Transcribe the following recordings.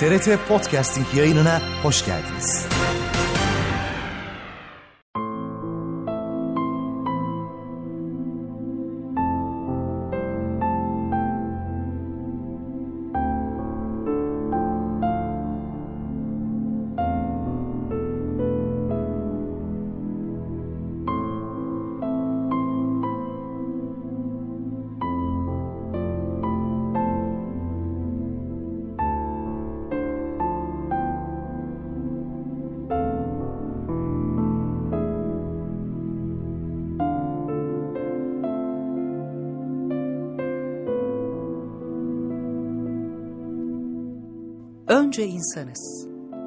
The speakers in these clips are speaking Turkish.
TRT Podcasting yayınına hoş geldiniz. Önce insanız.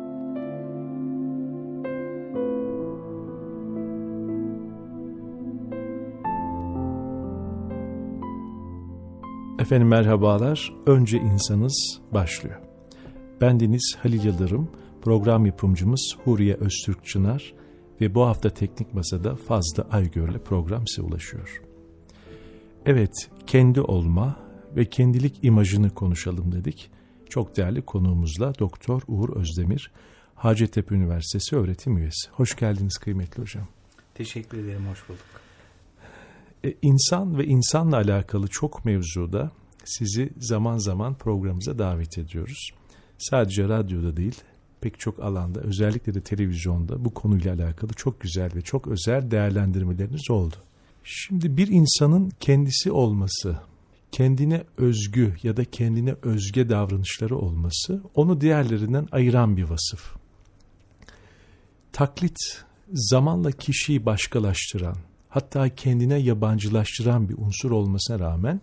Efendim merhabalar. Önce insanız başlıyor. Bendeniz Halil Yıldırım, program yapımcımız Huriye Öztürk Çınar ve bu hafta Teknik Masa'da Fazlı Aygör'le program size ulaşıyor. Evet, kendi olma ve kendilik imajını konuşalım dedik. Çok değerli konuğumuzla Doktor Uğur Özdemir, Hacettepe Üniversitesi öğretim üyesi. Hoş geldiniz kıymetli hocam. Teşekkür ederim, hoş bulduk. İnsan ve insanla alakalı çok mevzuda sizi zaman zaman programımıza davet ediyoruz. Sadece radyoda değil, pek çok alanda, özellikle de televizyonda bu konuyla alakalı çok güzel ve çok özel değerlendirmeleriniz oldu. Şimdi bir insanın kendisi olması, kendine özgü ya da kendine özge davranışları olması onu diğerlerinden ayıran bir vasıf. Taklit zamanla kişiyi başkalaştıran, hatta kendine yabancılaştıran bir unsur olmasına rağmen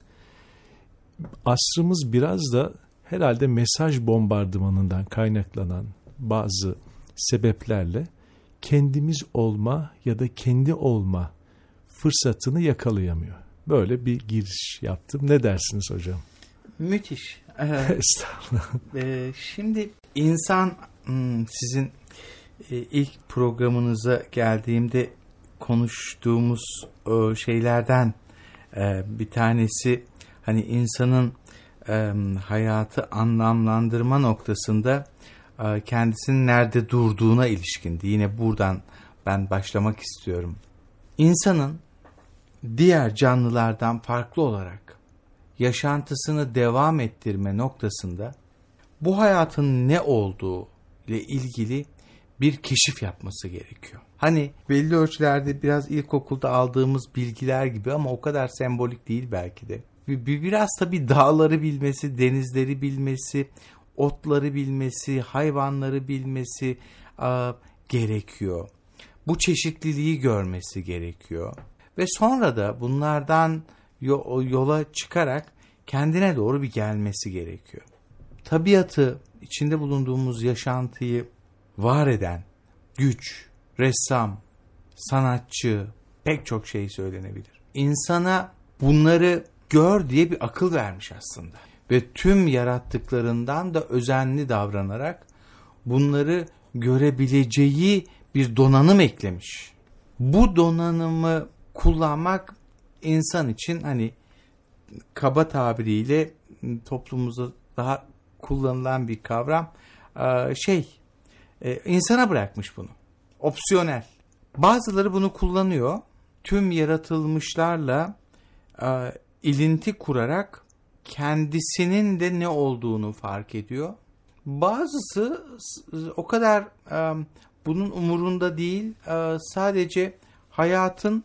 asrımız biraz da herhalde mesaj bombardımanından kaynaklanan bazı sebeplerle kendimiz olma ya da kendi olma fırsatını yakalayamıyor. Böyle bir giriş yaptım. Ne dersiniz hocam? Müthiş. Estağfurullah. Şimdi insan, sizin ilk programınıza geldiğimde konuştuğumuz şeylerden bir tanesi, hani insanın hayatı anlamlandırma noktasında kendisinin nerede durduğuna ilişkindi. Yine buradan ben başlamak istiyorum. İnsanın diğer canlılardan farklı olarak yaşantısını devam ettirme noktasında bu hayatın ne olduğu ile ilgili bir keşif yapması gerekiyor. Hani belli ölçülerde biraz ilkokulda aldığımız bilgiler gibi ama o kadar sembolik değil belki de. Biraz tabii dağları bilmesi, denizleri bilmesi, otları bilmesi, hayvanları bilmesi gerekiyor. Bu çeşitliliği görmesi gerekiyor. Ve sonra da bunlardan yola çıkarak kendine doğru bir gelmesi gerekiyor. Tabiatı, içinde bulunduğumuz yaşantıyı var eden güç, ressam, sanatçı, pek çok şey söylenebilir. İnsana bunları gör diye bir akıl vermiş aslında. Ve tüm yarattıklarından da özenli davranarak bunları görebileceği bir donanım eklemiş. Bu donanımı kullanmak insan için, hani kaba tabiriyle toplumumuzda daha kullanılan bir kavram, insana bırakmış bunu. Opsiyonel. Bazıları bunu kullanıyor. Tüm yaratılmışlarla ilinti kurarak kendisinin de ne olduğunu fark ediyor. Bazısı o kadar bunun umurunda değil. Sadece hayatın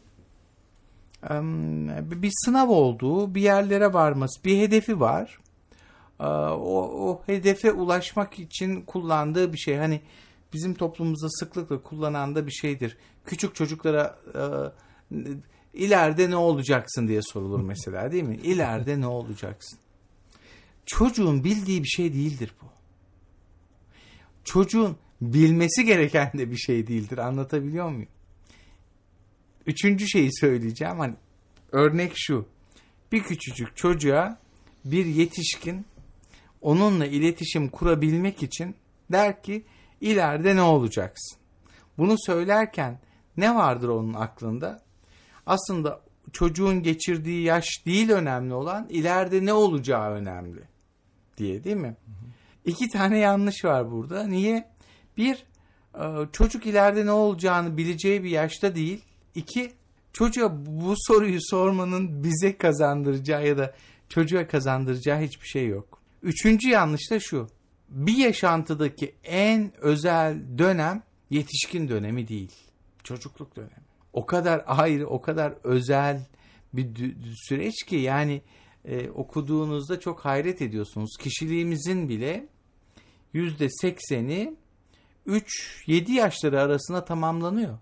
bir sınav olduğu, bir yerlere varması, bir hedefi var. O hedefe ulaşmak için kullandığı bir şey. Hani bizim toplumumuzda sıklıkla kullanan da bir şeydir. Küçük çocuklara ileride ne olacaksın diye sorulur mesela, değil mi? İleride ne olacaksın? Çocuğun bildiği bir şey değildir bu. Çocuğun bilmesi gereken de bir şey değildir. Anlatabiliyor muyum? Üçüncü şeyi söyleyeceğim. Hani örnek şu. Bir küçücük çocuğa bir yetişkin onunla iletişim kurabilmek için der ki ileride ne olacaksın? Bunu söylerken ne vardır onun aklında? Aslında çocuğun geçirdiği yaş değil önemli olan, ileride ne olacağı önemli diye, değil mi? İki tane yanlış var burada. Niye? Bir, çocuk ileride ne olacağını bileceği bir yaşta değil. İki, çocuğa bu soruyu sormanın bize kazandıracağı ya da çocuğa kazandıracağı hiçbir şey yok. Üçüncü yanlış da şu. Bir yaşantıdaki en özel dönem yetişkin dönemi değil. Çocukluk dönemi. O kadar ayrı, o kadar özel bir süreç ki yani okuduğunuzda çok hayret ediyorsunuz. Kişiliğimizin bile %80'i 3-7 yaşları arasında tamamlanıyor.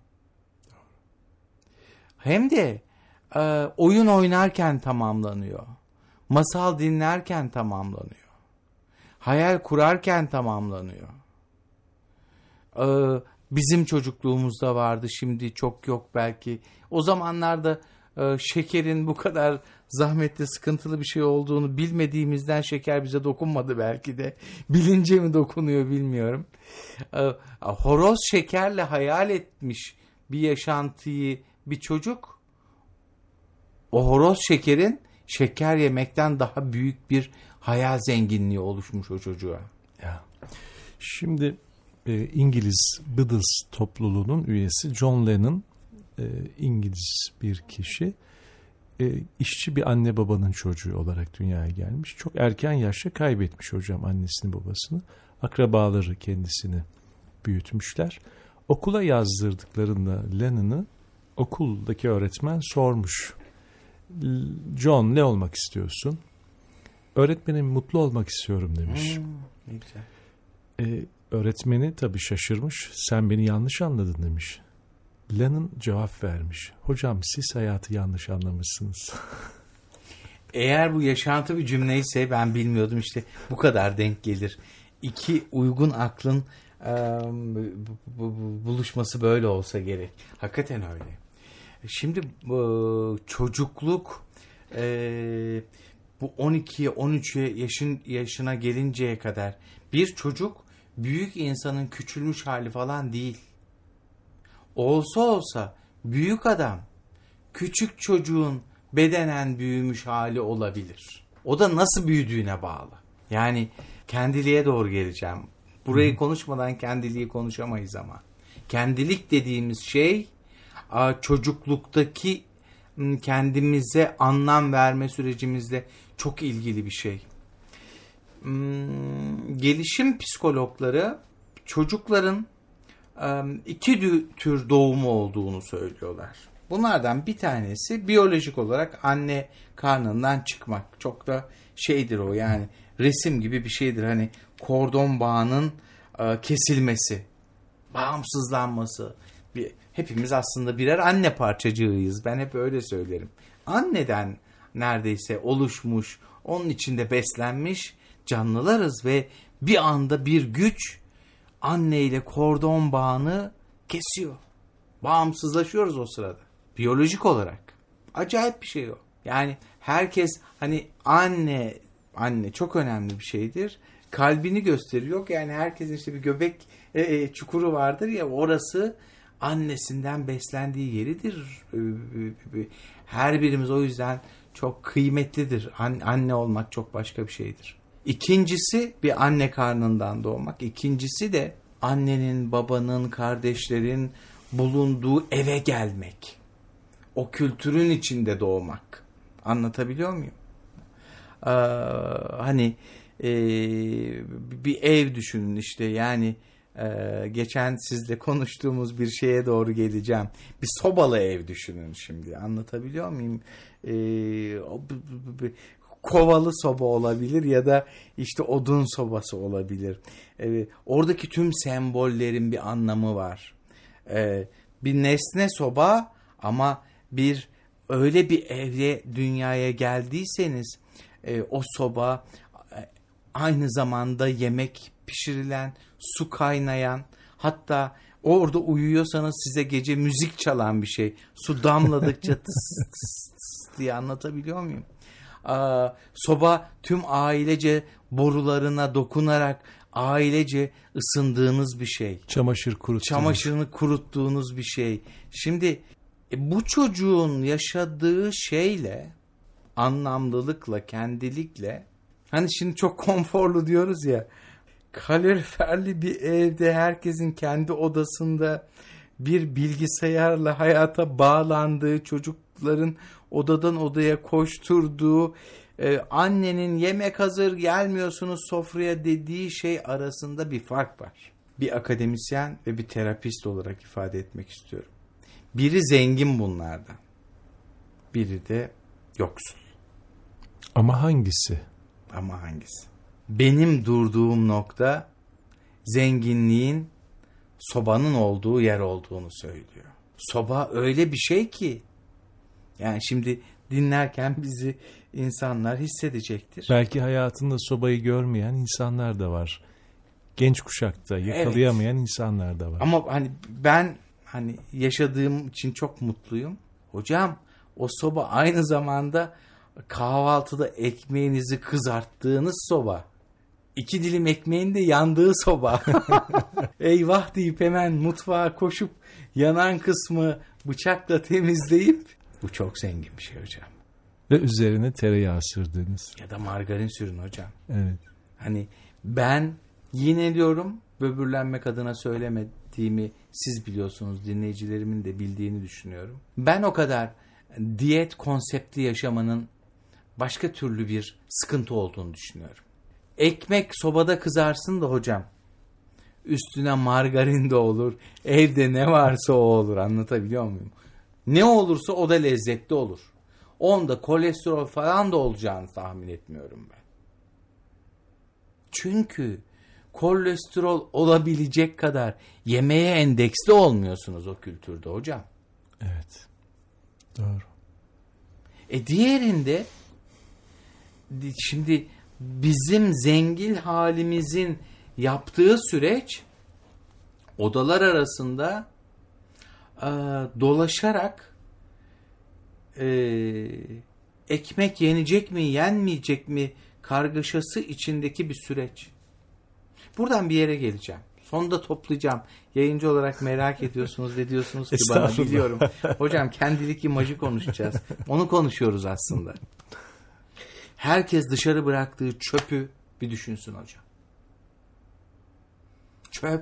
Hem de oyun oynarken tamamlanıyor. Masal dinlerken tamamlanıyor. Hayal kurarken tamamlanıyor. Bizim çocukluğumuzda vardı, şimdi çok yok belki. O zamanlarda şekerin bu kadar zahmetli, sıkıntılı bir şey olduğunu bilmediğimizden şeker bize dokunmadı belki de. Bilince mi dokunuyor bilmiyorum. Horoz şekerle hayal etmiş bir yaşantıyı bir çocuk, o horoz şekerin şeker yemekten daha büyük bir hayal zenginliği oluşmuş o çocuğa. Ya. Şimdi İngiliz Beatles topluluğunun üyesi John Lennon, İngiliz bir kişi, işçi bir anne babanın çocuğu olarak dünyaya gelmiş. Çok erken yaşta kaybetmiş hocam annesini babasını. Akrabaları kendisini büyütmüşler. Okula yazdırdıklarında Lennon'ı okuldaki öğretmen sormuş. John, ne olmak istiyorsun? Öğretmenim, mutlu olmak istiyorum demiş. Ne güzel. Öğretmeni tabii şaşırmış. Sen beni yanlış anladın demiş. Lennon cevap vermiş. Hocam, siz hayatı yanlış anlamışsınız. Eğer bu yaşantı bir cümleyse ben bilmiyordum, işte bu kadar denk gelir. İki uygun aklın buluşması böyle olsa gerek. Hakikaten öyle. Şimdi çocukluk bu 12'ye 13'e yaşına gelinceye kadar bir çocuk büyük insanın küçülmüş hali falan değil. Olsa büyük adam küçük çocuğun bedenen büyümüş hali olabilir. O da nasıl büyüdüğüne bağlı. Yani kendiliğe doğru geleceğim. Burayı konuşmadan kendiliği konuşamayız ama. Kendilik dediğimiz şey çocukluktaki kendimize anlam verme sürecimizde çok ilgili bir şey. Gelişim psikologları çocukların iki tür doğumu olduğunu söylüyorlar. Bunlardan bir tanesi biyolojik olarak anne karnından çıkmak. Çok da şeydir o, yani resim gibi bir şeydir. Hani kordon bağının kesilmesi, bağımsızlanması. Hepimiz aslında birer anne parçacığıyız. Ben hep öyle söylerim. Anneden neredeyse oluşmuş, onun içinde beslenmiş canlılarız ve bir anda bir güç anneyle kordon bağını kesiyor. Bağımsızlaşıyoruz o sırada. Biyolojik olarak. Acayip bir şey o. Yani herkes hani anne çok önemli bir şeydir. Kalbini gösteriyor. Yani herkesin işte bir göbek çukuru vardır ya, orası annesinden beslendiği yeridir. Her birimiz o yüzden çok kıymetlidir. Anne olmak çok başka bir şeydir. İkincisi bir anne karnından doğmak. İkincisi de annenin, babanın, kardeşlerin bulunduğu eve gelmek. O kültürün içinde doğmak. Anlatabiliyor muyum? Bir ev düşünün işte, yani geçen sizle konuştuğumuz bir şeye doğru geleceğim. Bir sobalı ev düşünün şimdi. Anlatabiliyor muyum? Kovalı soba olabilir ya da işte odun sobası olabilir. Oradaki tüm sembollerin bir anlamı var. Bir nesne soba, ama öyle bir evde dünyaya geldiyseniz o soba aynı zamanda yemek pişirilen, su kaynayan, hatta orada uyuyorsanız size gece müzik çalan bir şey. Su damladıkça tıs tıs tıs diye, anlatabiliyor muyum? Soba tüm ailece borularına dokunarak ailece ısındığınız bir şey. Çamaşırını kuruttuğunuz bir şey. Şimdi bu çocuğun yaşadığı şeyle, anlamlılıkla, kendilikle, hani şimdi çok konforlu diyoruz ya, kaloriferli bir evde herkesin kendi odasında bir bilgisayarla hayata bağlandığı, çocukların odadan odaya koşturduğu, annenin yemek hazır gelmiyorsunuz sofraya dediği şey arasında bir fark var. Bir akademisyen ve bir terapist olarak ifade etmek istiyorum. Biri zengin bunlardan, biri de yoksul. Ama hangisi? Ama hangisi? Benim durduğum nokta zenginliğin sobanın olduğu yer olduğunu söylüyor. Soba öyle bir şey ki, yani şimdi dinlerken bizi insanlar hissedecektir. Belki hayatında sobayı görmeyen insanlar da var. Genç kuşakta yakalayamayan insanlar da var. Ama ben yaşadığım için çok mutluyum. Hocam, o soba aynı zamanda kahvaltıda ekmeğinizi kızarttığınız soba. 2 dilim ekmeğin de yandığı soba. Eyvah deyip hemen mutfağa koşup yanan kısmı bıçakla temizleyip, bu çok zengin bir şey hocam. Ve üzerine tereyağı sürdünüz. Ya da margarin sürün hocam. Evet. Ben yine diyorum, böbürlenmek adına söylemediğimi siz biliyorsunuz, dinleyicilerimin de bildiğini düşünüyorum. Ben o kadar diyet konseptli yaşamanın başka türlü bir sıkıntı olduğunu düşünüyorum. Ekmek sobada kızarsın da hocam, üstüne margarin de olur, evde ne varsa o olur, anlatabiliyor muyum? Ne olursa o da lezzetli olur. Onda kolesterol falan da olacağını tahmin etmiyorum ben. Çünkü kolesterol olabilecek kadar yemeğe endeksli olmuyorsunuz o kültürde hocam. Evet. Doğru. Diğerinde şimdi bizim zengin halimizin yaptığı süreç, odalar arasında dolaşarak ekmek yenecek mi yenmeyecek mi kargaşası içindeki bir süreç. Buradan bir yere geleceğim. Sonunda toplayacağım. Yayıncı olarak merak ediyorsunuz ve diyorsunuz ki bana, biliyorum. Hocam kendilik imajı konuşacağız. Onu konuşuyoruz aslında. Herkes dışarı bıraktığı çöpü bir düşünsün hocam. Çöp.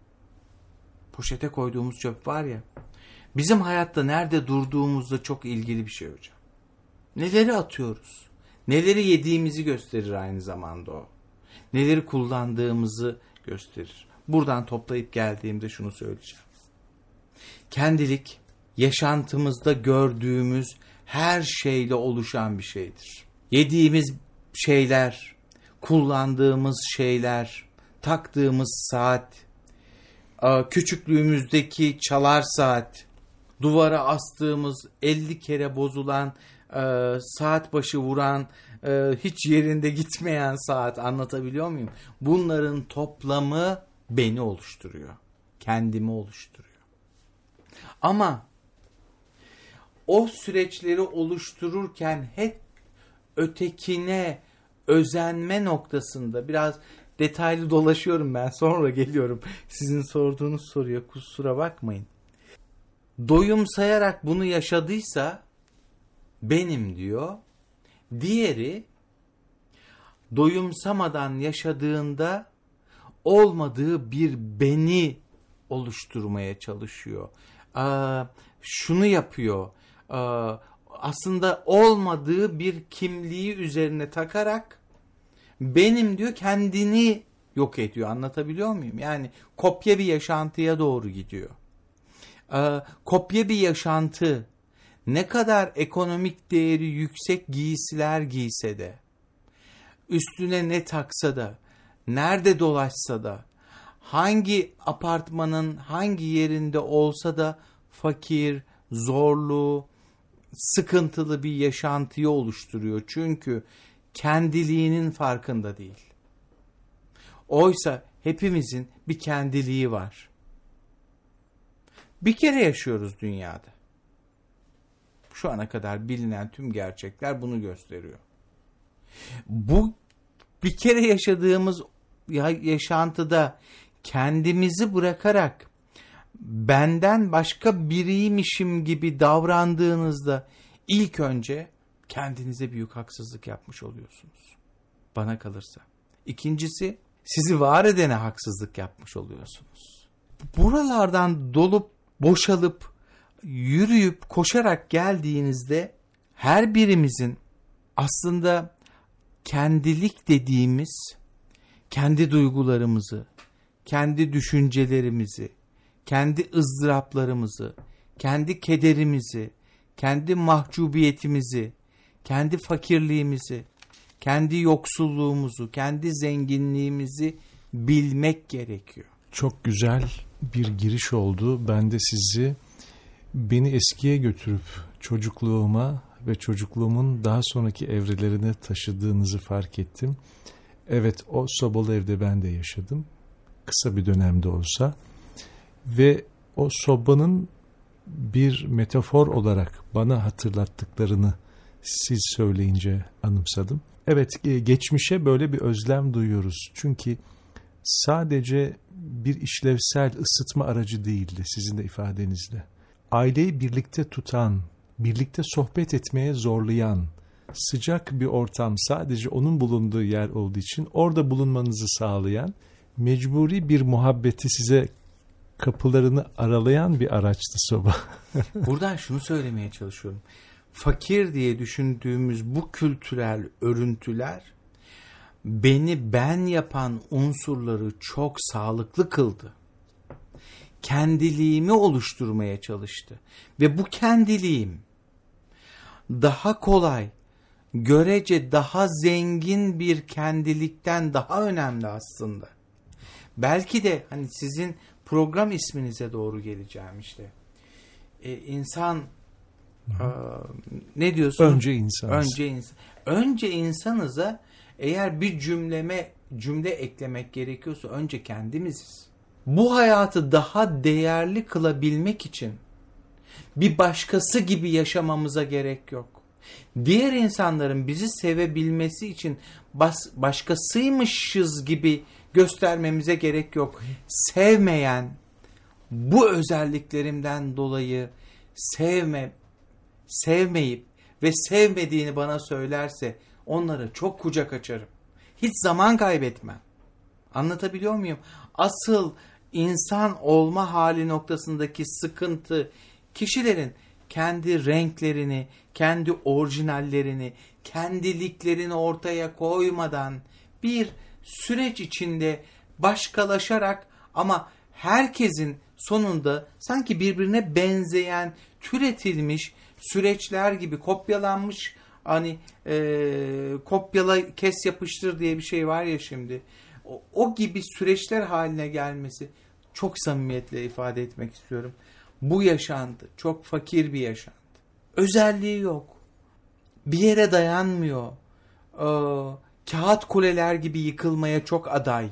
Poşete koyduğumuz çöp var ya. Bizim hayatta nerede durduğumuzda çok ilgili bir şey hocam. Neleri atıyoruz? Neleri yediğimizi gösterir aynı zamanda o. Neleri kullandığımızı gösterir. Buradan toplayıp geldiğimde şunu söyleyeceğim. Kendilik, yaşantımızda gördüğümüz her şeyle oluşan bir şeydir. Yediğimiz şeyler, kullandığımız şeyler, taktığımız saat, küçüklüğümüzdeki çalar saat, duvara astığımız 50 kere bozulan, saat başı vuran, hiç yerinde gitmeyen saat, anlatabiliyor muyum? Bunların toplamı beni oluşturuyor. Kendimi oluşturuyor. Ama o süreçleri oluştururken hep ötekine özenme noktasında biraz detaylı dolaşıyorum ben. Sonra geliyorum sizin sorduğunuz soruya, kusura bakmayın. Doyumsayarak bunu yaşadıysa benim diyor. Diğeri doyumsamadan yaşadığında olmadığı bir beni oluşturmaya çalışıyor. Şunu yapıyor. Aslında olmadığı bir kimliği üzerine takarak benim diyor, kendini yok ediyor. Anlatabiliyor muyum? Yani kopya bir yaşantıya doğru gidiyor. Kopya bir yaşantı ne kadar ekonomik değeri yüksek giysiler giyse de, üstüne ne taksa da, nerede dolaşsa da, hangi apartmanın hangi yerinde olsa da fakir, zorlu, sıkıntılı bir yaşantıyı oluşturuyor. Çünkü kendiliğinin farkında değil. Oysa hepimizin bir kendiliği var. Bir kere yaşıyoruz dünyada. Şu ana kadar bilinen tüm gerçekler bunu gösteriyor. Bu bir kere yaşadığımız yaşantıda kendimizi bırakarak benden başka biriymişim gibi davrandığınızda ilk önce kendinize büyük haksızlık yapmış oluyorsunuz. Bana kalırsa. İkincisi, sizi var edene haksızlık yapmış oluyorsunuz. Buralardan dolup boşalıp yürüyüp koşarak geldiğinizde her birimizin aslında kendilik dediğimiz kendi duygularımızı, kendi düşüncelerimizi, kendi ızdıraplarımızı, kendi kederimizi, kendi mahcubiyetimizi, kendi fakirliğimizi, kendi yoksulluğumuzu, kendi zenginliğimizi bilmek gerekiyor. Çok güzel bir giriş oldu. Ben de sizi beni eskiye götürüp çocukluğuma ve çocukluğumun daha sonraki evrelerine taşıdığınızı fark ettim. Evet, o sobalı evde ben de yaşadım. Kısa bir dönemde olsa. Ve o sobanın bir metafor olarak bana hatırlattıklarını siz söyleyince anımsadım. Evet, geçmişe böyle bir özlem duyuyoruz. Çünkü sadece bir işlevsel ısıtma aracı değildi sizin de ifadenizle. Aileyi birlikte tutan, birlikte sohbet etmeye zorlayan, sıcak bir ortam sadece onun bulunduğu yer olduğu için orada bulunmanızı sağlayan, mecburi bir muhabbeti size kapılarını aralayan bir araçtı soba. Buradan şunu söylemeye çalışıyorum. Fakir diye düşündüğümüz bu kültürel örüntüler beni ben yapan unsurları çok sağlıklı kıldı. Kendiliğimi oluşturmaya çalıştı. Ve bu kendiliğim daha kolay, görece daha zengin bir kendilikten daha önemli aslında. Belki de hani sizin program isminize doğru geleceğim işte. İnsan ne diyorsun? Önce insanız. Önce insanıza eğer bir cümle eklemek gerekiyorsa önce kendimiziz. Bu hayatı daha değerli kılabilmek için bir başkası gibi yaşamamıza gerek yok. Diğer insanların bizi sevebilmesi için başkasıymışız gibi göstermemize gerek yok. Sevmeyen, bu özelliklerimden dolayı sevmeyip ve sevmediğini bana söylerse onlara çok kucak açarım. Hiç zaman kaybetmem. Anlatabiliyor muyum? Asıl insan olma hali noktasındaki sıkıntı kişilerin kendi renklerini, kendi orijinallerini, kendiliklerini ortaya koymadan bir süreç içinde başkalaşarak ama herkesin sonunda sanki birbirine benzeyen, türetilmiş süreçler gibi kopyalanmış, hani kopyala kes yapıştır diye bir şey var ya şimdi. O gibi süreçler haline gelmesi, çok samimiyetle ifade etmek istiyorum. Bu yaşantı çok fakir bir yaşantı. Özelliği yok. Bir yere dayanmıyor. Kağıt kuleler gibi yıkılmaya çok aday.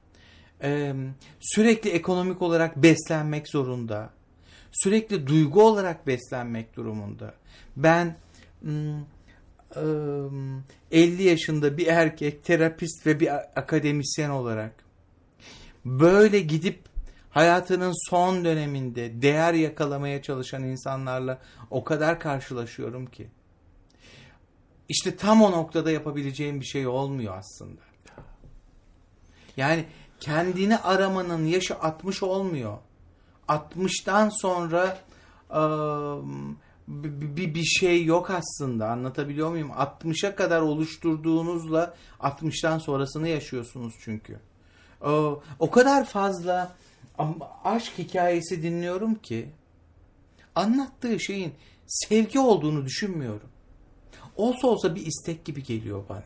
Sürekli ekonomik olarak beslenmek zorunda. Sürekli duygu olarak beslenmek durumunda. Ben 50 yaşında bir erkek, terapist ve bir akademisyen olarak böyle gidip hayatının son döneminde değer yakalamaya çalışan insanlarla o kadar karşılaşıyorum ki. İşte tam o noktada yapabileceğim bir şey olmuyor aslında. Yani kendini aramanın yaşı 60 olmuyor. 60'tan sonra bir şey yok aslında. Anlatabiliyor muyum? 60'a kadar oluşturduğunuzla 60'tan sonrasını yaşıyorsunuz çünkü. O kadar fazla aşk hikayesi dinliyorum ki anlattığı şeyin sevgi olduğunu düşünmüyorum. Olsa bir istek gibi geliyor bana.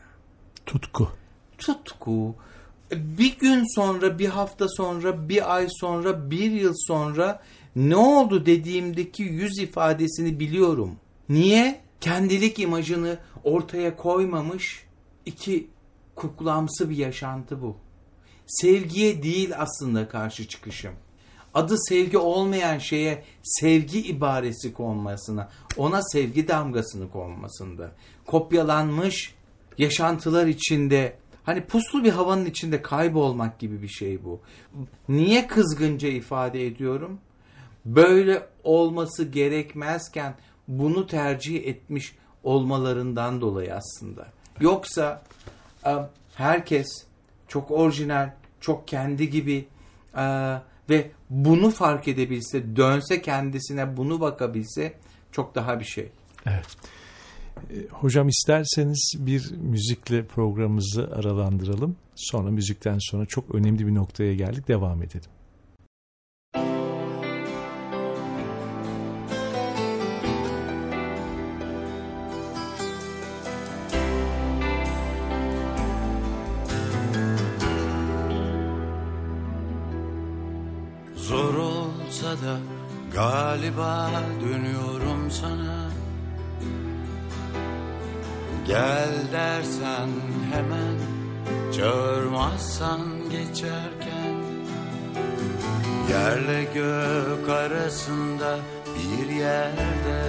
Tutku. Bir gün sonra, bir hafta sonra, bir ay sonra, bir yıl sonra ne oldu dediğimdeki yüz ifadesini biliyorum. Niye? Kendilik imajını ortaya koymamış iki kuklamsı bir yaşantı bu. Sevgiye değil aslında karşı çıkışım. Adı sevgi olmayan şeye sevgi ibaresi konmasına, ona sevgi damgasını konmasında. Kopyalanmış yaşantılar içinde, hani puslu bir havanın içinde kaybolmak gibi bir şey bu. Niye kızgınca ifade ediyorum? Böyle olması gerekmezken bunu tercih etmiş olmalarından dolayı aslında. Yoksa herkes çok orijinal, çok kendi gibi ve bunu fark edebilse, dönse kendisine, bunu bakabilse çok daha bir şey. Evet. Hocam isterseniz bir müzikle programımızı aralandıralım. Sonra müzikten sonra çok önemli bir noktaya geldik. Devam edelim. Zor olsa da galiba dönüyorum sana. Gel dersen hemen, çağırmazsan geçerken. Yerle gök arasında bir yerde.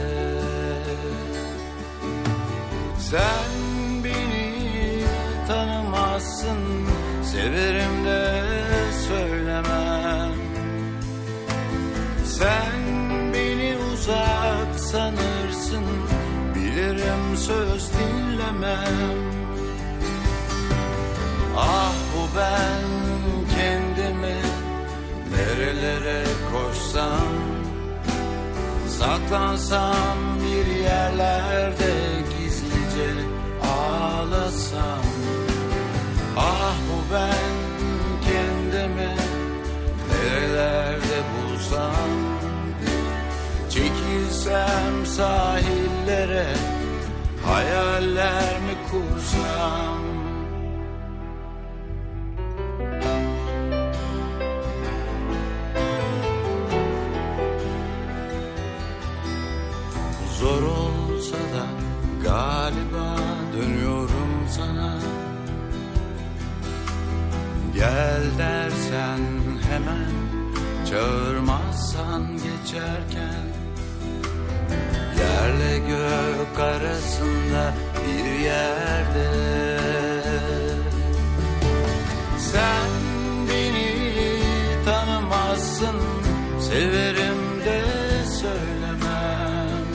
Sen beni tanımazsın, severim de söylemem. Sen beni uzak sanırsın, bilirim söz dinlemem. Ah bu ben kendimi nerelere koşsam, saklansam bir yerlerde gizlice ağlasam. Ah bu ben kendimi nerelerde bulsam, çekilsem sahillere, hayaller mi kursam. Zor olsa da galiba dönüyorum sana. Gel dersen hemen, çağırmazsan geçerken. Yerle gök arasında bir yerde. Sen beni tanımazsın, severim de söylemem.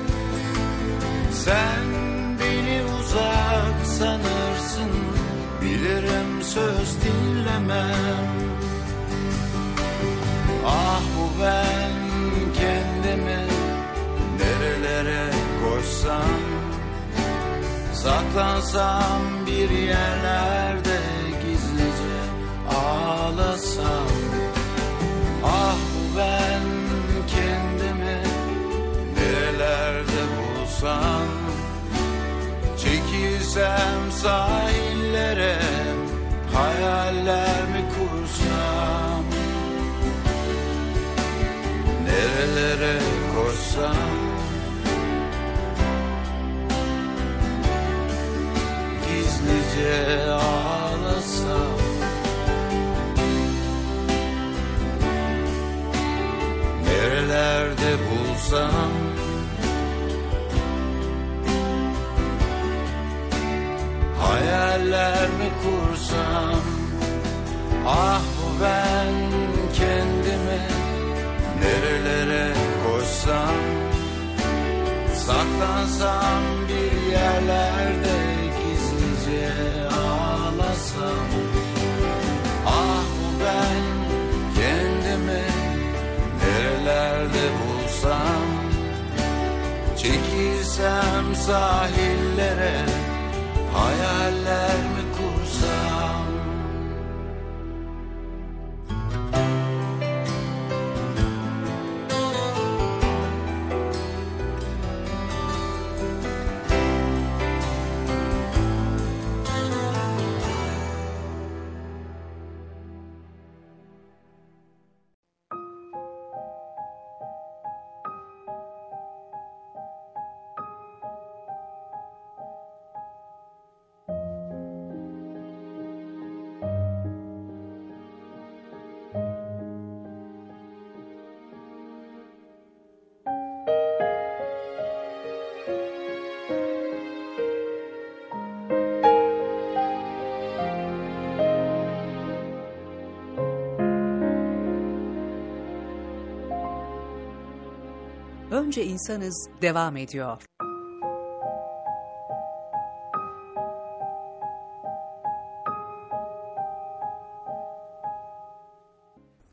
Sen beni uzak sanırsın, bilirim söz dinlemem. Ah bu ben kendimi nerelere koşsam, saklansam bir yerlerde gizlice ağlasam. Ah bu ben kendimi nerelerde bulsam, çekilsem sahillere, hayaller mi kursam. Nerelere koşsam, gizlice ağlasam. Nerelerde bulsam, hayaller mi kursam. Ah bu ben kendimi nerelere koşsam, saklansam bir yerlerde gizlice ağlasam. Ah bu ben kendimi nerelerde bulsam, çekilsem sahillere, hayaller mi kursam. Önce insanız devam ediyor.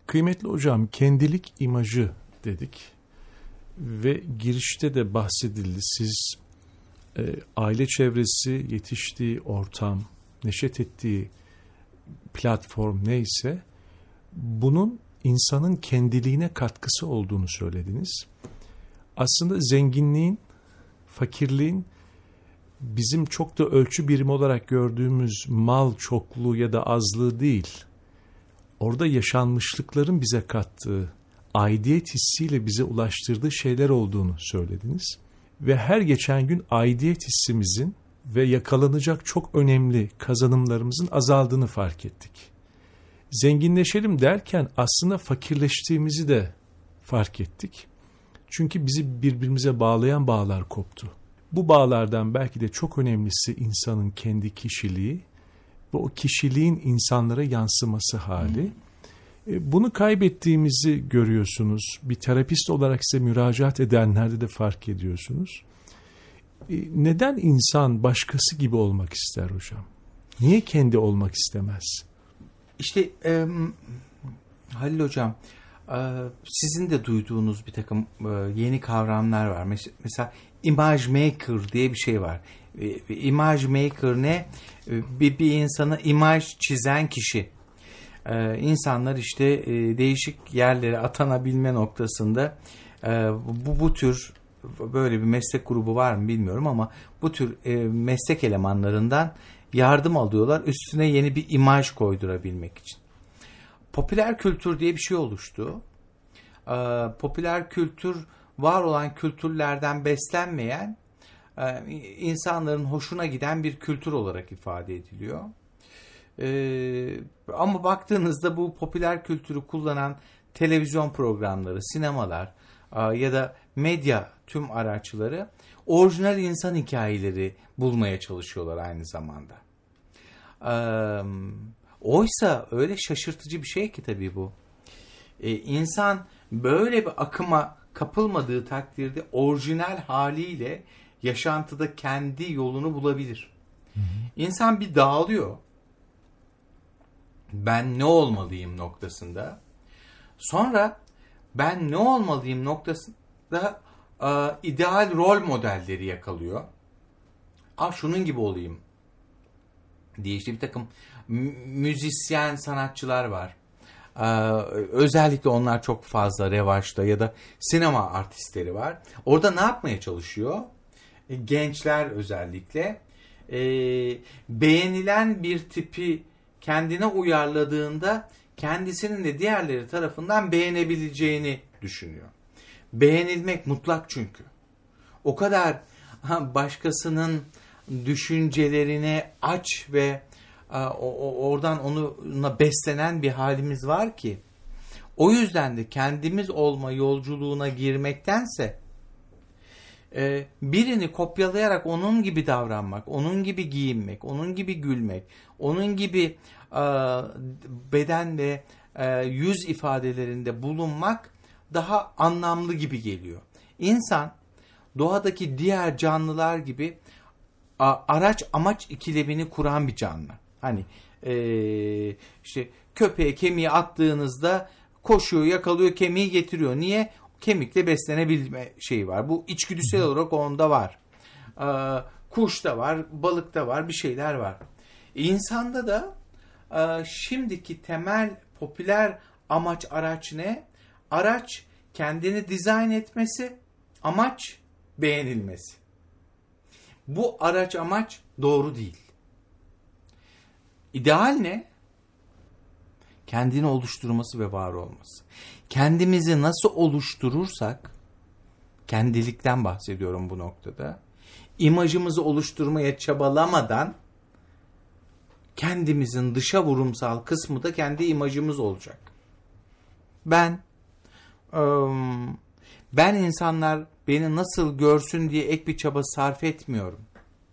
Kıymetli hocam, kendilik imajı dedik ve girişte de bahsedildi. Siz aile çevresi, yetiştiği ortam, neşet ettiği platform neyse bunun insanın kendiliğine katkısı olduğunu söylediniz. Aslında zenginliğin, fakirliğin bizim çok da ölçü birimi olarak gördüğümüz mal çokluğu ya da azlığı değil, orada yaşanmışlıkların bize kattığı, aidiyet hissiyle bize ulaştırdığı şeyler olduğunu söylediniz. Ve her geçen gün aidiyet hissimizin ve yakalanacak çok önemli kazanımlarımızın azaldığını fark ettik. Zenginleşelim derken aslında fakirleştiğimizi de fark ettik. Çünkü bizi birbirimize bağlayan bağlar koptu. Bu bağlardan belki de çok önemlisi insanın kendi kişiliği ve o kişiliğin insanlara yansıması hali. Bunu kaybettiğimizi görüyorsunuz. Bir terapist olarak size müracaat edenlerde de fark ediyorsunuz. Neden insan başkası gibi olmak ister hocam? Niye kendi olmak istemez? İşte Halil Hocam, sizin de duyduğunuz bir takım yeni kavramlar var. Mesela image maker diye bir şey var. Image maker ne? Bir insana imaj çizen kişi. İnsanlar işte değişik yerlere atanabilme noktasında bu tür böyle bir meslek grubu var mı bilmiyorum ama bu tür meslek elemanlarından yardım alıyorlar üstüne yeni bir imaj koydurabilmek için. Popüler kültür diye bir şey oluştu. Popüler kültür var olan kültürlerden beslenmeyen insanların hoşuna giden bir kültür olarak ifade ediliyor. Ama baktığınızda bu popüler kültürü kullanan televizyon programları, sinemalar ya da medya tüm araçları orijinal insan hikayeleri bulmaya çalışıyorlar aynı zamanda. Oysa öyle şaşırtıcı bir şey ki tabii bu. İnsan böyle bir akıma kapılmadığı takdirde orijinal haliyle yaşantıda kendi yolunu bulabilir. Hı hı. İnsan bir dağılıyor. Ben ne olmalıyım noktasında. Sonra ben ne olmalıyım noktasında ideal rol modelleri yakalıyor. Şunun gibi olayım diye işte bir takım müzisyen sanatçılar var. Özellikle onlar çok fazla revaçta ya da sinema artistleri var. Orada ne yapmaya çalışıyor? Gençler özellikle beğenilen bir tipi kendine uyarladığında kendisinin de diğerleri tarafından beğenebileceğini düşünüyor. Beğenilmek mutlak çünkü. O kadar başkasının düşüncelerine aç ve oradan onunla beslenen bir halimiz var ki o yüzden de kendimiz olma yolculuğuna girmektense birini kopyalayarak onun gibi davranmak, onun gibi giyinmek, onun gibi gülmek, onun gibi beden ve yüz ifadelerinde bulunmak daha anlamlı gibi geliyor. İnsan doğadaki diğer canlılar gibi araç amaç ikilemini kuran bir canlı. Hani işte köpeğe kemiği attığınızda koşuyor, yakalıyor, kemiği getiriyor. Niye? Kemikle beslenebilme şeyi var. Bu içgüdüsel olarak onda var. Kuşta var, balıkta var, bir şeyler var. İnsanda da şimdiki temel popüler amaç araç ne? Araç kendini dizayn etmesi, amaç beğenilmesi. Bu araç amaç doğru değil. İdeal ne? Kendini oluşturması ve var olması. Kendimizi nasıl oluşturursak, kendilikten bahsediyorum bu noktada, imajımızı oluşturmaya çabalamadan kendimizin dışa vurumsal kısmı da kendi imajımız olacak. Ben insanlar beni nasıl görsün diye ek bir çaba sarf etmiyorum.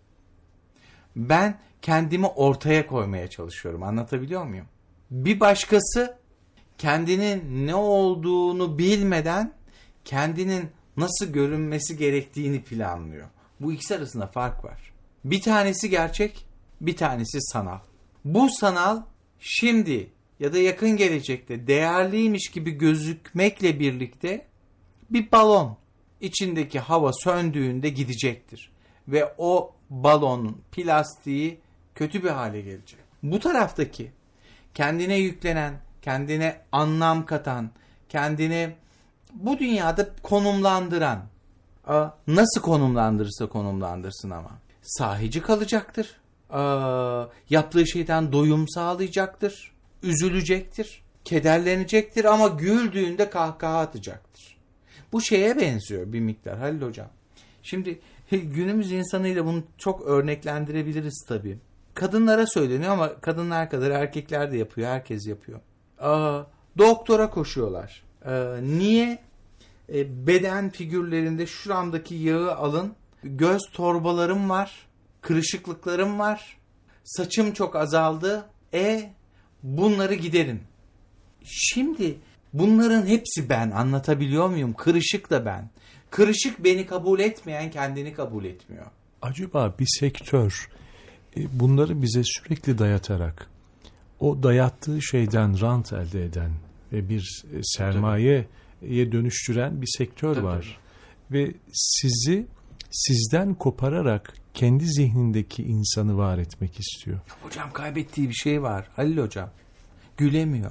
Ben kendimi ortaya koymaya çalışıyorum. Anlatabiliyor muyum? Bir başkası kendinin ne olduğunu bilmeden kendinin nasıl görünmesi gerektiğini planlıyor. Bu ikisi arasında fark var. Bir tanesi gerçek, bir tanesi sanal. Bu sanal şimdi ya da yakın gelecekte değerliymiş gibi gözükmekle birlikte bir balon içindeki hava söndüğünde gidecektir. Ve o balonun plastiği kötü bir hale gelecek. Bu taraftaki kendine yüklenen, kendine anlam katan, kendini bu dünyada konumlandıran, nasıl konumlandırırsa konumlandırsın ama sahici kalacaktır. Yaptığı şeyden doyum sağlayacaktır. Üzülecektir. Kederlenecektir ama güldüğünde kahkaha atacaktır. Bu şeye benziyor bir miktar Halil Hocam. Şimdi günümüz insanıyla bunu çok örneklendirebiliriz tabii. Kadınlara söyleniyor ama kadınlar kadar erkekler de yapıyor. Herkes yapıyor. Doktora koşuyorlar. Niye? Beden figürlerinde şuramdaki yağı alın. Göz torbalarım var. Kırışıklıklarım var. Saçım çok azaldı. Bunları giderin. Şimdi bunların hepsi ben. Anlatabiliyor muyum? Kırışık da ben. Kırışık beni kabul etmeyen kendini kabul etmiyor. Acaba bir sektör bunları bize sürekli dayatarak o dayattığı şeyden rant elde eden ve bir sermayeye dönüştüren bir sektör var. Ve sizi sizden kopararak kendi zihnindeki insanı var etmek istiyor. Hocam kaybettiği bir şey var Halil Hocam. Gülemiyor.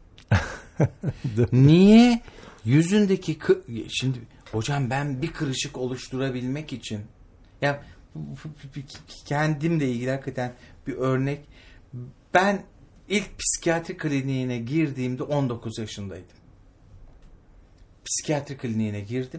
Niye? Yüzündeki şimdi hocam ben bir kırışık oluşturabilmek için ya kendimle ilgili hakikaten bir örnek. Ben ilk psikiyatri kliniğine girdiğimde 19 yaşındaydım. Psikiyatri kliniğine girdim.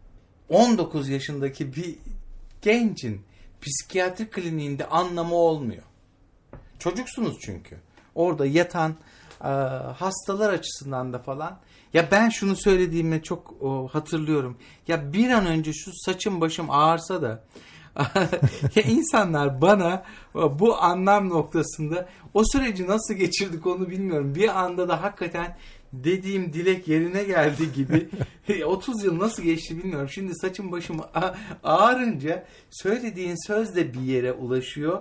19 yaşındaki bir gencin psikiyatri kliniğinde anlamı olmuyor. Çocuksunuz çünkü. Orada yatan hastalar açısından da falan. Ya ben şunu söylediğimi çok hatırlıyorum. Ya bir an önce şu saçım başım ağarsa da ya insanlar bana bu anlam noktasında o süreci nasıl geçirdik onu bilmiyorum. Bir anda da hakikaten dediğim dilek yerine geldi gibi. 30 yıl nasıl geçti bilmiyorum. Şimdi saçım başım ağarınca söylediğin söz de bir yere ulaşıyor.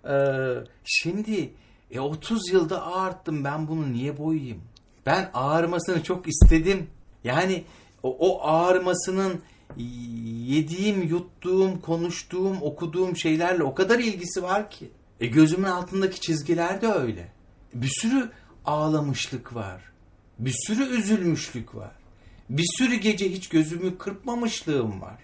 Şimdi 30 yılda ağarttım, ben bunu niye boyayayım? Ben ağarmasını çok istedim. Yani o ağarmasının yediğim, yuttuğum, konuştuğum, okuduğum şeylerle o kadar ilgisi var ki. Gözümün altındaki çizgiler de öyle. Bir sürü ağlamışlık var. Bir sürü üzülmüşlük var. Bir sürü gece hiç gözümü kırpmamışlığım var.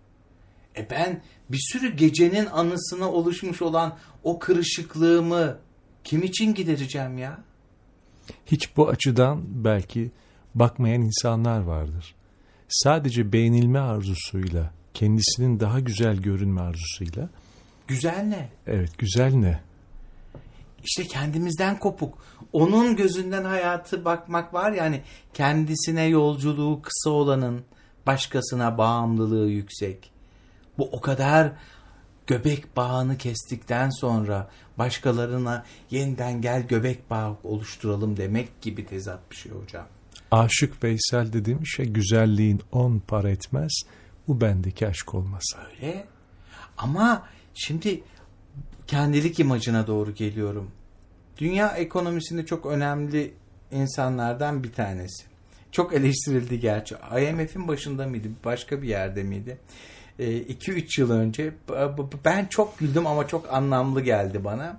Ben bir sürü gecenin anısına oluşmuş olan o kırışıklığımı kim için gidereceğim ya? Hiç bu açıdan belki bakmayan insanlar vardır. Sadece beğenilme arzusuyla, kendisinin daha güzel görünme arzusuyla. Güzel ne? Evet, güzel ne? İşte kendimizden kopuk. Onun gözünden hayatı bakmak var ya, hani kendisine yolculuğu kısa olanın başkasına bağımlılığı yüksek. Bu o kadar göbek bağını kestikten sonra başkalarına yeniden gel göbek bağı oluşturalım demek gibi tezat bir şey hocam. Aşık Veysel de demiş ya, güzelliğin 10 para etmez, bu bendeki aşk olmaz. Öyle ama şimdi kendilik imajına doğru geliyorum. Dünya ekonomisinde çok önemli insanlardan bir tanesi. Çok eleştirildi gerçi. IMF'in başında mıydı? Başka bir yerde miydi? 2-3 yıl önce. Ben çok güldüm ama çok anlamlı geldi bana.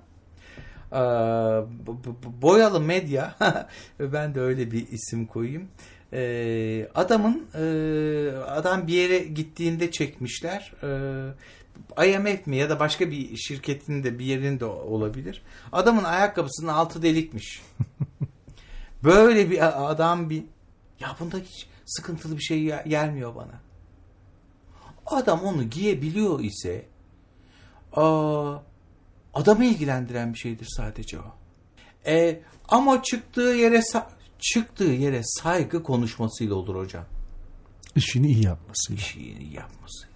Boyalı medya. Ben de öyle bir isim koyayım. Adam bir yere gittiğinde çekmişler. IMF mi ya da başka bir şirketin de bir yerinde olabilir. Adamın ayakkabısının altı delikmiş. Böyle bir adam ya bunda hiç sıkıntılı bir şey gelmiyor bana. Adam onu giyebiliyor ise adamı ilgilendiren bir şeydir sadece o. Ama çıktığı yere saygı konuşmasıyla olur hocam. İşini iyi yapmasıyla. İşini iyi yapmasıyla.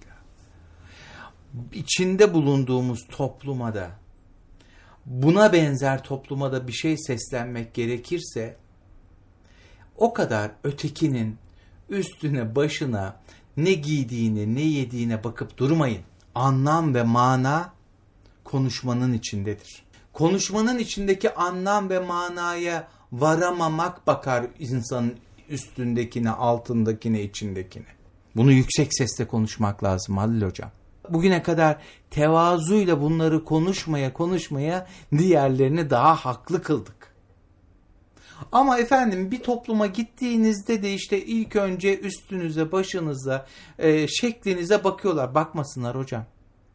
İçinde bulunduğumuz topluma da, buna benzer topluma da bir şey seslenmek gerekirse o kadar ötekinin üstüne başına ne giydiğine ne yediğine bakıp durmayın. Anlam ve mana konuşmanın içindedir. Konuşmanın içindeki anlam ve manaya varamamak bakar insanın üstündekine, altındakine, içindekine. Bunu yüksek sesle konuşmak lazım Halil Hocam. Bugüne kadar tevazuyla bunları konuşmaya diğerlerini daha haklı kıldık. Ama efendim bir topluma gittiğinizde de işte ilk önce üstünüze, başınıza, şeklinize bakıyorlar. Bakmasınlar hocam.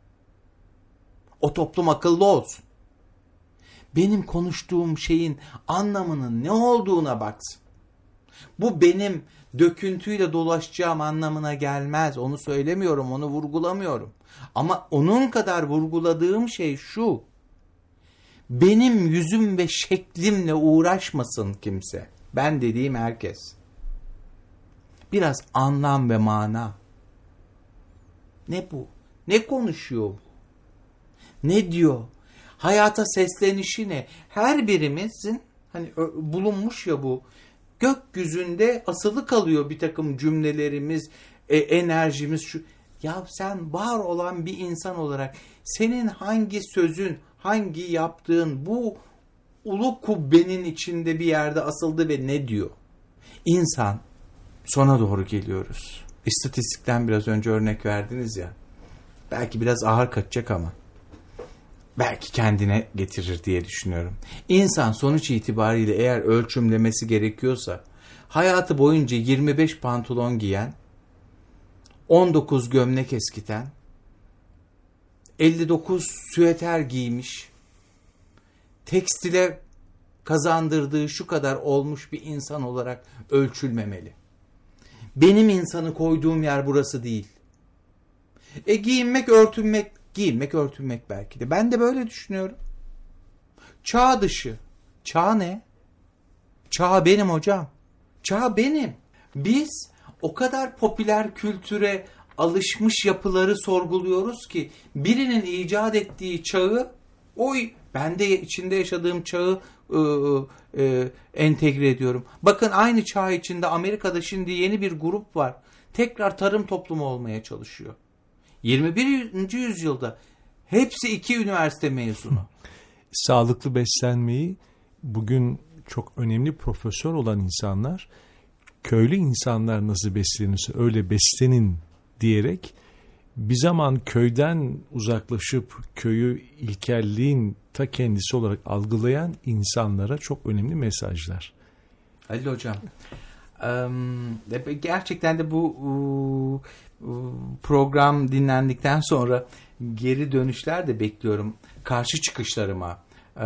O toplum akıllı olsun. Benim konuştuğum şeyin anlamının ne olduğuna baksın. Bu benim döküntüyle dolaşacağım anlamına gelmez. Onu söylemiyorum, onu vurgulamıyorum. Ama onun kadar vurguladığım şey şu. Benim yüzüm ve şeklimle uğraşmasın kimse. Ben dediğim herkes. Biraz anlam ve mana. Ne bu? Ne konuşuyor bu? Ne diyor? Hayata seslenişi ne? Her birimizin hani bulunmuş ya bu gökyüzünde asılı kalıyor bir takım cümlelerimiz, enerjimiz şu. Ya sen var olan bir insan olarak senin hangi sözün, hangi yaptığın bu ulu kubbenin içinde bir yerde asıldı ve ne diyor? İnsan, sona doğru geliyoruz. İstatistikten biraz önce örnek verdiniz ya. Belki biraz ağır kaçacak ama belki kendine getirir diye düşünüyorum. İnsan sonuç itibariyle eğer ölçümlemesi gerekiyorsa hayatı boyunca 25 pantolon giyen, 19 gömlek eskiten, 59 süeter giymiş, tekstile kazandırdığı şu kadar olmuş bir insan olarak ölçülmemeli. Benim insanı koyduğum yer burası değil. Giyinmek, örtünmek belki de. Ben de böyle düşünüyorum. Çağ dışı. Çağ ne? Çağ benim hocam. Çağ benim. Biz o kadar popüler kültüre alışmış yapıları sorguluyoruz ki birinin icat ettiği çağı, ben de içinde yaşadığım çağı entegre ediyorum. Bakın aynı çağ içinde Amerika'da şimdi yeni bir grup var. Tekrar tarım toplumu olmaya çalışıyor. 21. yüzyılda hepsi 2 üniversite mezunu. Sağlıklı beslenmeyi bugün çok önemli profesör olan insanlar, köylü insanlar nasıl beslenirse öyle beslenin diyerek bir zaman köyden uzaklaşıp köyü ilkelliğin ta kendisi olarak algılayan insanlara çok önemli mesajlar. Halil Hocam, gerçekten de bu program dinlendikten sonra geri dönüşler de bekliyorum karşı çıkışlarıma.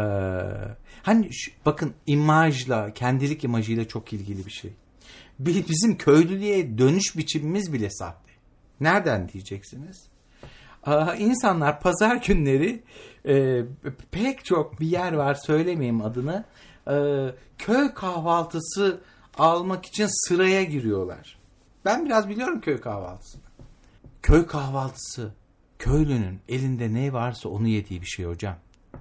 Bakın imajla, kendilik imajıyla çok ilgili bir şey. Bizim köylülüğe dönüş biçimimiz bile sahte. Nereden diyeceksiniz? İnsanlar pazar günleri pek çok bir yer var, söylemeyeyim adını, köy kahvaltısı almak için sıraya giriyorlar. Ben biraz biliyorum köy kahvaltısını. Köy kahvaltısı, köylünün elinde ne varsa onu yediği bir şey hocam.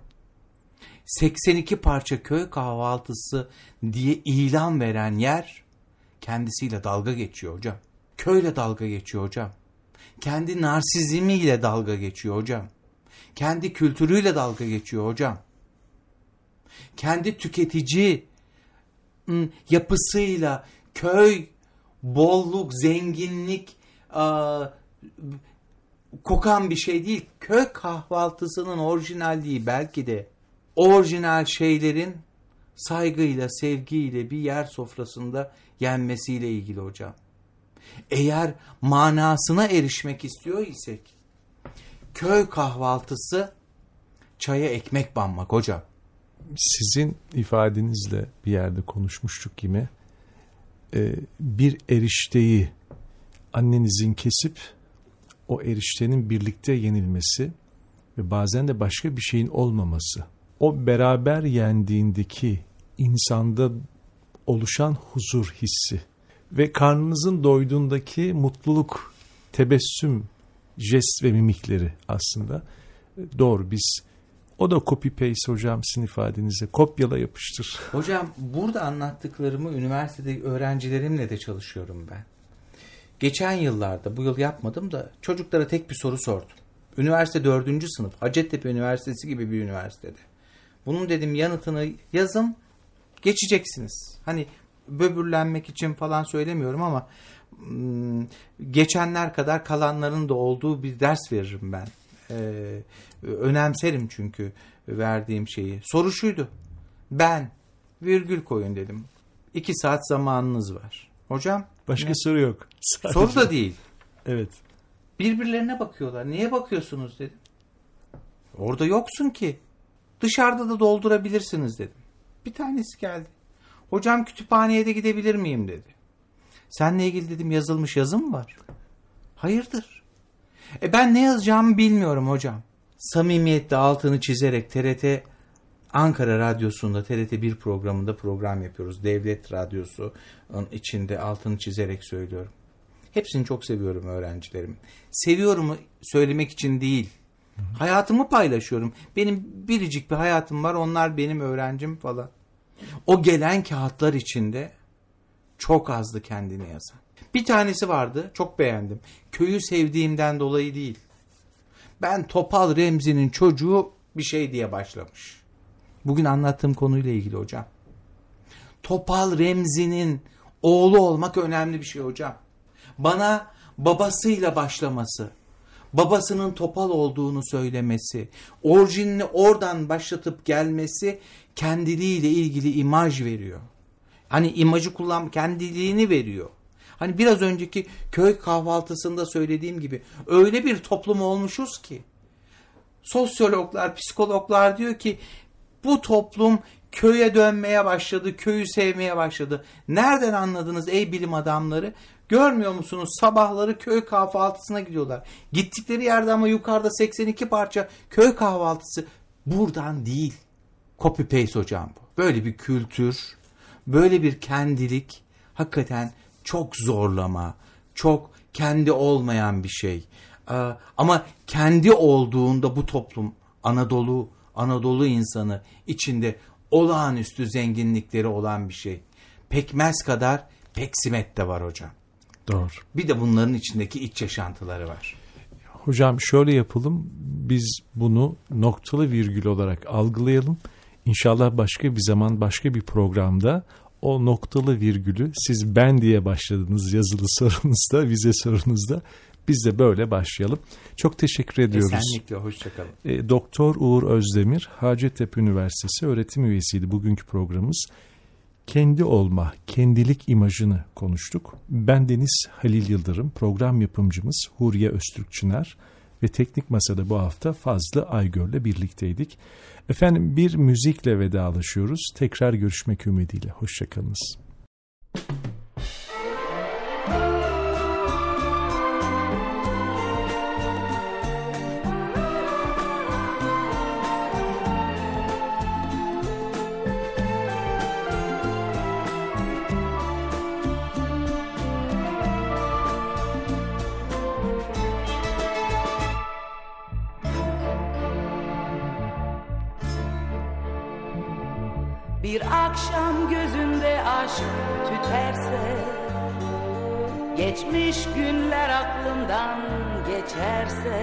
82 parça köy kahvaltısı diye ilan veren yer kendisiyle dalga geçiyor hocam. Köyle dalga geçiyor hocam. Kendi narsizmiyle dalga geçiyor hocam. Kendi kültürüyle dalga geçiyor hocam. Kendi tüketici yapısıyla köy, bolluk, zenginlik kokan bir şey değil. Köy kahvaltısının orijinalliği belki de orijinal şeylerin saygıyla, sevgiyle bir yer sofrasında yenmesiyle ilgili hocam. Eğer manasına erişmek istiyor isek, köy kahvaltısı çaya ekmek banmak hocam. Sizin ifadenizle bir yerde konuşmuştuk yine. Bir erişteyi annenizin kesip o eriştenin birlikte yenilmesi ve bazen de başka bir şeyin olmaması. O beraber yendiğindeki insanda oluşan huzur hissi ve karnınızın doyduğundaki mutluluk, tebessüm, jest ve mimikleri aslında doğru. O da copy paste hocam, sizin ifadenize kopyala yapıştır. Hocam burada anlattıklarımı üniversitede öğrencilerimle de çalışıyorum ben. Geçen yıllarda, bu yıl yapmadım da çocuklara tek bir soru sordum. Üniversite 4. sınıf, Hacettepe Üniversitesi gibi bir üniversitede. Bunun dedim yanıtını yazın, Geçeceksiniz. Hani böbürlenmek için falan söylemiyorum ama geçenler kadar kalanların da olduğu bir ders veririm ben. Önemserim çünkü verdiğim şeyi. Soru şuydu. Ben virgül koyun dedim. 2 saat zamanınız var. Hocam. Başka soru yok. Sadece. Soru da değil. Evet. Birbirlerine bakıyorlar. Niye bakıyorsunuz dedim. Orada yoksun ki. Dışarıda da doldurabilirsiniz dedim. Bir tanesi geldi. Hocam kütüphaneye de gidebilir miyim dedi. Seninle ilgili dedim yazılmış yazı mı var? Hayırdır? Ben ne yazacağımı bilmiyorum hocam. Samimiyetle altını çizerek TRT Ankara Radyosu'nda TRT 1 programında program yapıyoruz. Devlet Radyosu'nun içinde altını çizerek söylüyorum. Hepsini çok seviyorum öğrencilerim. Seviyorum söylemek için değil. Hayatımı paylaşıyorum. Benim biricik bir hayatım var. Onlar benim öğrencim falan. O gelen kağıtlar içinde çok azdı kendini yazan. Bir tanesi vardı. Çok beğendim. Köyü sevdiğimden dolayı değil. Ben Topal Remzi'nin çocuğu bir şey diye başlamış. Bugün anlattığım konuyla ilgili hocam. Topal Remzi'nin oğlu olmak önemli bir şey hocam. Bana babasıyla başlaması, babasının Topal olduğunu söylemesi, orijinini oradan başlatıp gelmesi kendiliğiyle ilgili imaj veriyor. Hani imajı kendiliğini veriyor. Hani biraz önceki köy kahvaltısında söylediğim gibi öyle bir toplum olmuşuz ki sosyologlar, psikologlar diyor ki bu toplum köye dönmeye başladı, köyü sevmeye başladı. Nereden anladınız ey bilim adamları? Görmüyor musunuz? Sabahları köy kahvaltısına gidiyorlar. Gittikleri yerde ama yukarıda 82 parça köy kahvaltısı. Buradan değil. Copy paste hocam bu. Böyle bir kültür, böyle bir kendilik hakikaten çok zorlama, çok kendi olmayan bir şey. Ama kendi olduğunda bu toplum Anadolu insanı içinde olağanüstü zenginlikleri olan bir şey. Pekmez kadar peksimet de var hocam. Doğru. Bir de bunların içindeki iç yaşantıları var. Hocam şöyle yapalım. Biz bunu noktalı virgül olarak algılayalım. İnşallah başka bir zaman, başka bir programda o noktalı virgülü siz ben diye başladınız yazılı sorunuzda, vize sorunuzda. Biz de böyle başlayalım. Çok teşekkür ediyoruz. Esenlikle, hoşçakalın. Doktor Uğur Özdemir, Hacettepe Üniversitesi öğretim üyesiydi bugünkü programımız. Kendi olma, kendilik imajını konuştuk. Ben Deniz Halil Yıldırım, program yapımcımız Huriye Öztürkçınar ve Teknik Masa'da bu hafta Fazlı Aygör'le birlikteydik. Efendim bir müzikle vedalaşıyoruz. Tekrar görüşmek ümidiyle. Hoşçakalınız. Bir akşam gözünde aşk tüterse, geçmiş günler aklımdan geçerse,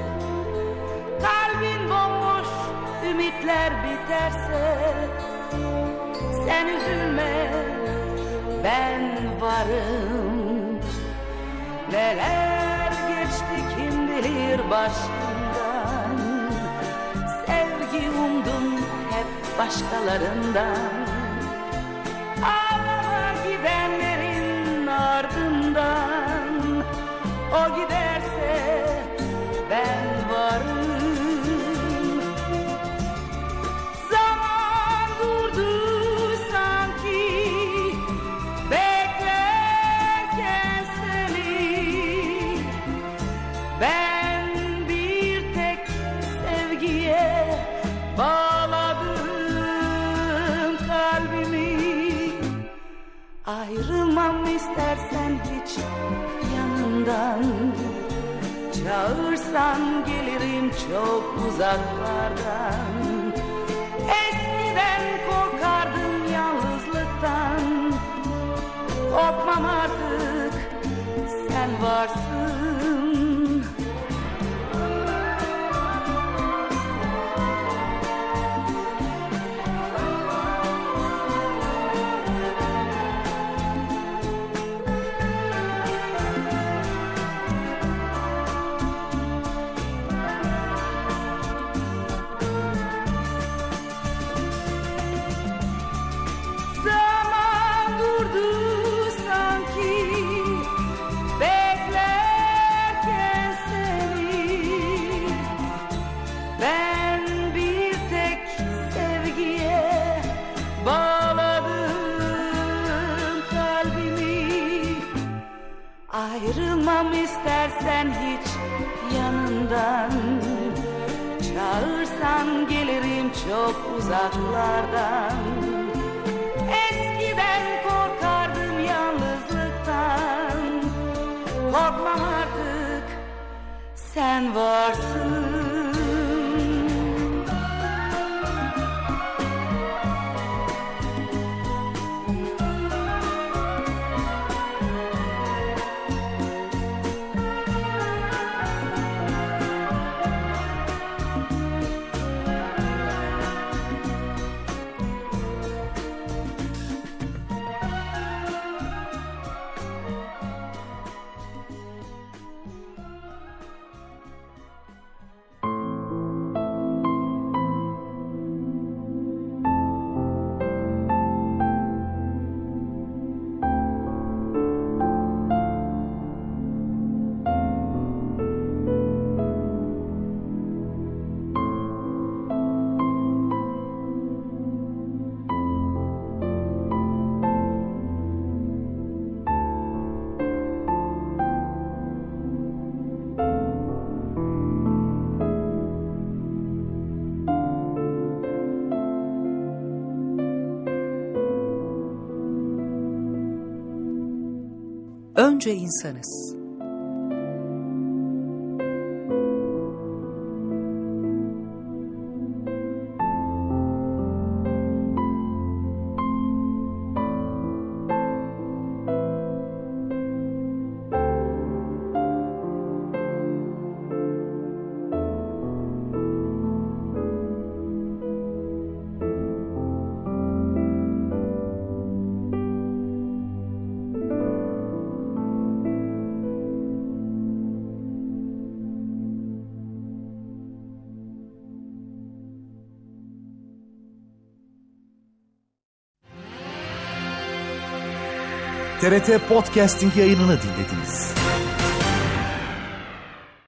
kalbin bomboş, ümitler biterse, sen üzülme, ben varım. Neler geçti kim bilir başından, sevgi umdum hep başkalarından. Ağlama gidenlerin ardından, o giderse ben varım. Zaman durdu sanki, beklerken seni. Ben bir tek sevgiye bağladım kalbimi. Ayrılmam istersen hiç yanından, çağırsan gelirim çok uzaklardan. Eskiden korkardım yalnızlıktan, korkmam artık, sen varsın. istersen hiç yanından. Çağırsan gelirim çok uzaklardan. Eskiden korkardım yalnızlıktan. Korkmam artık, sen varsın. Önce insanız. TRT Podcasting yayınını dinlediniz.